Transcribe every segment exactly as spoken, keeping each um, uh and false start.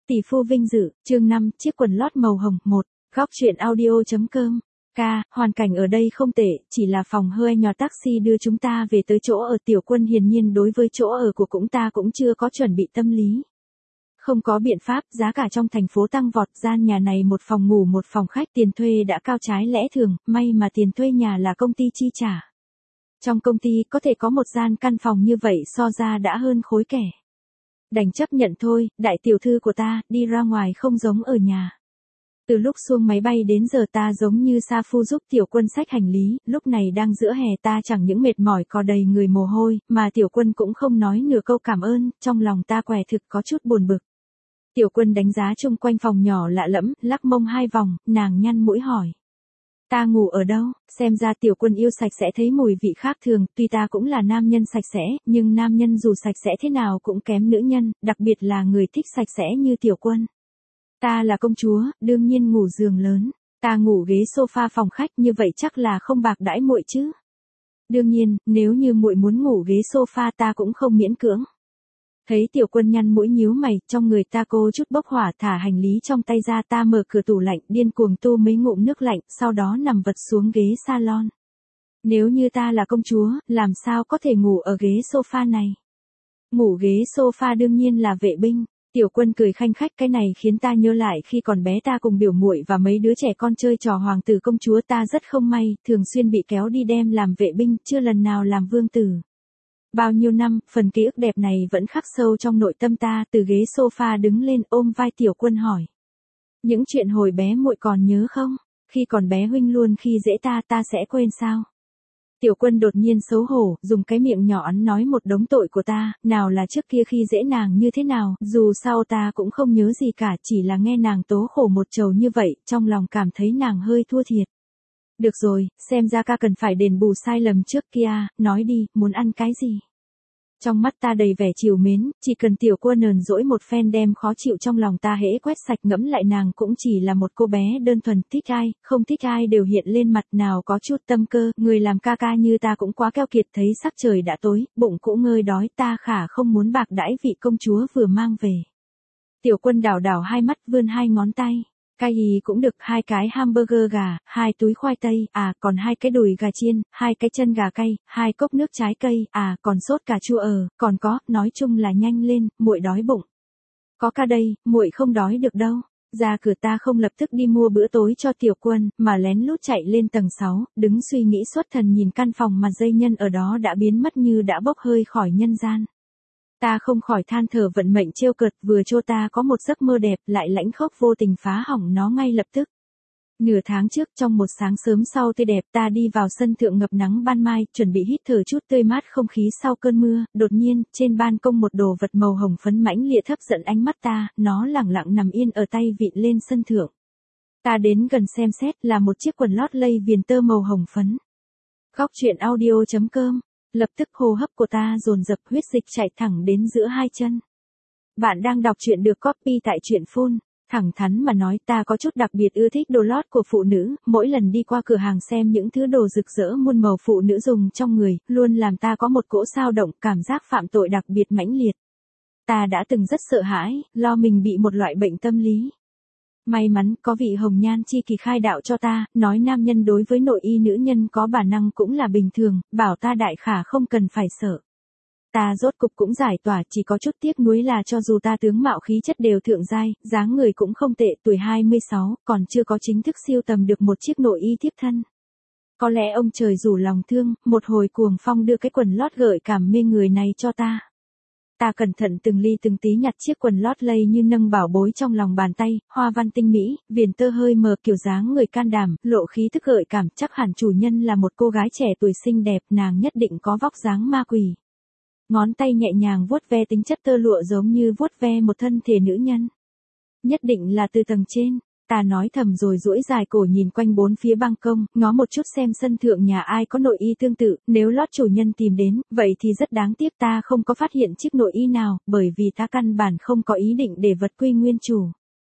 Tỷ phú vinh dự, chương năm, chiếc quần lót màu hồng, một, góc truyện audio.com. Ca, hoàn cảnh ở đây không tệ, chỉ là phòng hơi nhỏ taxi đưa chúng ta về tới chỗ ở. Tiểu Quân hiển nhiên đối với chỗ ở của cũng ta cũng chưa có chuẩn bị tâm lý. Không có biện pháp, giá cả trong thành phố tăng vọt, gian nhà này một phòng ngủ một phòng khách, tiền thuê đã cao trái lẽ thường, may mà tiền thuê nhà là công ty chi trả. Trong công ty có thể có một gian căn phòng như vậy so ra đã hơn khối kẻ. Đành chấp nhận thôi, đại tiểu thư của ta, đi ra ngoài không giống ở nhà. Từ lúc xuống máy bay đến giờ ta giống như sa phu giúp Tiểu Quân xách hành lý, lúc này đang giữa hè ta chẳng những mệt mỏi có đầy người mồ hôi, mà Tiểu Quân cũng không nói nửa câu cảm ơn, trong lòng ta què thực có chút buồn bực. Tiểu Quân đánh giá chung quanh phòng nhỏ lạ lẫm, lắc mông hai vòng, nàng nhăn mũi hỏi. Ta ngủ ở đâu? Xem ra Tiểu Quân yêu sạch sẽ thấy mùi vị khác thường, tuy ta cũng là nam nhân sạch sẽ, nhưng nam nhân dù sạch sẽ thế nào cũng kém nữ nhân, đặc biệt là người thích sạch sẽ như Tiểu Quân. Ta là công chúa, đương nhiên ngủ giường lớn, ta ngủ ghế sofa phòng khách, như vậy chắc là không bạc đãi muội chứ. Đương nhiên, nếu như muội muốn ngủ ghế sofa ta cũng không miễn cưỡng. Thấy Tiểu Quân nhăn mũi nhíu mày, trong người ta cô chút bốc hỏa, thả hành lý trong tay ra, ta mở cửa tủ lạnh, điên cuồng tu mấy ngụm nước lạnh, sau đó nằm vật xuống ghế salon. Nếu như ta là công chúa, làm sao có thể ngủ ở ghế sofa này? Ngủ ghế sofa đương nhiên là vệ binh. Tiểu Quân cười khanh khách, cái này khiến ta nhớ lại khi còn bé ta cùng biểu muội và mấy đứa trẻ con chơi trò hoàng tử công chúa, ta rất không may, thường xuyên bị kéo đi đem làm vệ binh, chưa lần nào làm vương tử. Bao nhiêu năm, phần ký ức đẹp này vẫn khắc sâu trong nội tâm ta. Từ ghế sofa đứng lên, ôm vai Tiểu Quân hỏi. Những chuyện hồi bé muội còn nhớ không? Khi còn bé huynh luôn khi dễ ta, ta sẽ quên sao? Tiểu Quân đột nhiên xấu hổ, dùng cái miệng nhỏ ắn nói một đống tội của ta, nào là trước kia khi dễ nàng như thế nào, dù sao ta cũng không nhớ gì cả, chỉ là nghe nàng tố khổ một trầu như vậy, trong lòng cảm thấy nàng hơi thua thiệt. Được rồi, xem ra ca cần phải đền bù sai lầm trước kia, nói đi, muốn ăn cái gì? Trong mắt ta đầy vẻ trìu mến, chỉ cần Tiểu Quân nờn dỗi một phen đem khó chịu trong lòng ta hễ quét sạch. Ngẫm lại nàng cũng chỉ là một cô bé đơn thuần, thích ai, không thích ai đều hiện lên mặt, nào có chút tâm cơ. Người làm ca ca như ta cũng quá keo kiệt. Thấy sắc trời đã tối, bụng cũng ngơi đói, ta khả không muốn bạc đãi vị công chúa vừa mang về. Tiểu Quân đảo đảo hai mắt, vươn hai ngón tay. Cái gì cũng được, hai cái hamburger gà, hai túi khoai tây, à, còn hai cái đùi gà chiên, hai cái chân gà cay, hai cốc nước trái cây, à, còn sốt cà chua ờ, còn có, nói chung là nhanh lên, muội đói bụng. Có ca đây, muội không đói được đâu. Ra cửa ta không lập tức đi mua bữa tối cho Tiểu Quân, mà lén lút chạy lên tầng sáu, đứng suy nghĩ xuất thần nhìn căn phòng mà dây nhân ở đó đã biến mất như đã bốc hơi khỏi nhân gian. Ta không khỏi than thở vận mệnh trêu cợt, vừa cho ta có một giấc mơ đẹp, lại lãnh khốc vô tình phá hỏng nó ngay lập tức. Nửa tháng trước, trong một sáng sớm sau tươi đẹp, ta đi vào sân thượng ngập nắng ban mai, chuẩn bị hít thở chút tươi mát không khí sau cơn mưa, đột nhiên, trên ban công một đồ vật màu hồng phấn mãnh liệt hấp dẫn ánh mắt ta, nó lẳng lặng nằm yên ở tay vịn lên sân thượng. Ta đến gần xem xét, là một chiếc quần lót lây viền tơ màu hồng phấn. Góc truyện audio.com. Lập tức hô hấp của ta dồn dập, huyết dịch chạy thẳng đến giữa hai chân. Bạn đang đọc truyện được copy tại truyện phun. Thẳng thắn mà nói, ta có chút đặc biệt ưa thích đồ lót của phụ nữ, mỗi lần đi qua cửa hàng xem những thứ đồ rực rỡ muôn màu phụ nữ dùng trong người, luôn làm ta có một cỗ xao động, cảm giác phạm tội đặc biệt mãnh liệt. Ta đã từng rất sợ hãi, lo mình bị một loại bệnh tâm lý. May mắn, có vị hồng nhan chi kỳ khai đạo cho ta, nói nam nhân đối với nội y nữ nhân có bản năng cũng là bình thường, bảo ta đại khả không cần phải sợ. Ta rốt cục cũng giải tỏa, chỉ có chút tiếc nuối là cho dù ta tướng mạo khí chất đều thượng giai, dáng người cũng không tệ, tuổi hai mươi sáu, còn chưa có chính thức siêu tầm được một chiếc nội y tiếp thân. Có lẽ ông trời rủ lòng thương, một hồi cuồng phong đưa cái quần lót gợi cảm mê người này cho ta. Ta cẩn thận từng ly từng tí nhặt chiếc quần lót lây như nâng bảo bối trong lòng bàn tay, hoa văn tinh mỹ, viền tơ hơi mờ, kiểu dáng người can đảm, lộ khí thức gợi cảm, chắc hẳn chủ nhân là một cô gái trẻ tuổi xinh đẹp, nàng nhất định có vóc dáng ma quỷ. Ngón tay nhẹ nhàng vuốt ve tính chất tơ lụa giống như vuốt ve một thân thể nữ nhân. Nhất định là từ tầng trên. Ta nói thầm rồi duỗi dài cổ nhìn quanh bốn phía ban công, ngó một chút xem sân thượng nhà ai có nội y tương tự, nếu lót chủ nhân tìm đến, vậy thì rất đáng tiếc ta không có phát hiện chiếc nội y nào, bởi vì ta căn bản không có ý định để vật quy nguyên chủ.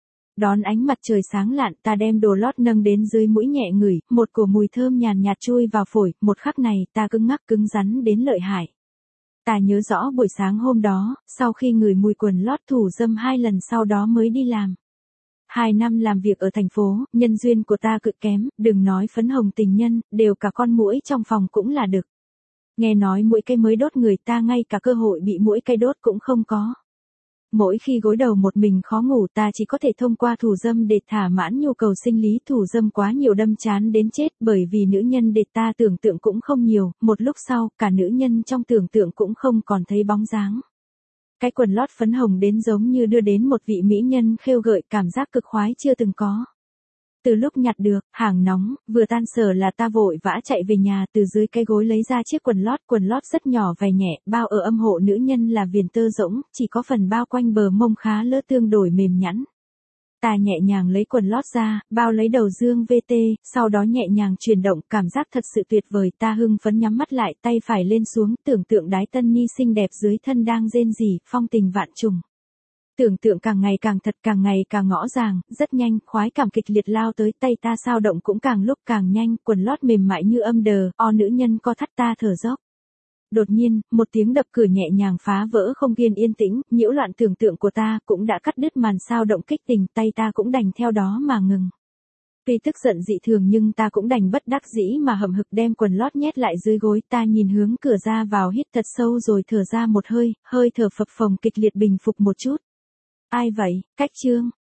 Đón ánh mặt trời sáng lạn, ta đem đồ lót nâng đến dưới mũi nhẹ ngửi, một cổ mùi thơm nhàn nhạt chui vào phổi, một khắc này ta cứng ngắc cứng rắn đến lợi hại. Ta nhớ rõ buổi sáng hôm đó, sau khi ngửi mùi quần lót thủ dâm hai lần sau đó mới đi làm. Hai năm làm việc ở thành phố, nhân duyên của ta cực kém, đừng nói phấn hồng tình nhân, đều cả con muỗi trong phòng cũng là đực. Nghe nói muỗi cây mới đốt người ta ngay cả cơ hội bị muỗi cây đốt cũng không có. Mỗi khi gối đầu một mình khó ngủ ta chỉ có thể thông qua thủ dâm để thỏa mãn nhu cầu sinh lý, thủ dâm quá nhiều đâm chán đến chết, bởi vì nữ nhân để ta tưởng tượng cũng không nhiều, một lúc sau cả nữ nhân trong tưởng tượng cũng không còn thấy bóng dáng. Cái quần lót phấn hồng đến giống như đưa đến một vị mỹ nhân khêu gợi, cảm giác cực khoái chưa từng có. Từ lúc nhặt được, hàng nóng, vừa tan sở là ta vội vã chạy về nhà, từ dưới cái gối lấy ra chiếc quần lót, quần lót rất nhỏ và nhẹ, bao ở âm hộ nữ nhân là viền tơ rỗng, chỉ có phần bao quanh bờ mông khá lỡ tương đối mềm nhẵn. Ta nhẹ nhàng lấy quần lót ra, bao lấy đầu dương vê tê, sau đó nhẹ nhàng chuyển động, cảm giác thật sự tuyệt vời, ta hưng phấn nhắm mắt lại, tay phải lên xuống, tưởng tượng đái tân ni xinh đẹp dưới thân đang rên rỉ, phong tình vạn trùng. Tưởng tượng càng ngày càng thật, càng ngày càng rõ ràng, rất nhanh, khoái cảm kịch liệt lao tới, tay ta sao động cũng càng lúc càng nhanh, quần lót mềm mại như âm đờ, o nữ nhân co thắt ta thở dốc. Đột nhiên, một tiếng đập cửa nhẹ nhàng phá vỡ không gian yên tĩnh, nhiễu loạn tưởng tượng của ta, cũng đã cắt đứt màn sao động kích tình, tay ta cũng đành theo đó mà ngừng. Tuy tức giận dị thường nhưng ta cũng đành bất đắc dĩ mà hậm hực đem quần lót nhét lại dưới gối, ta nhìn hướng cửa ra vào hít thật sâu rồi thở ra một hơi, hơi thở phập phồng kịch liệt bình phục một chút. Ai vậy, Cách Trương?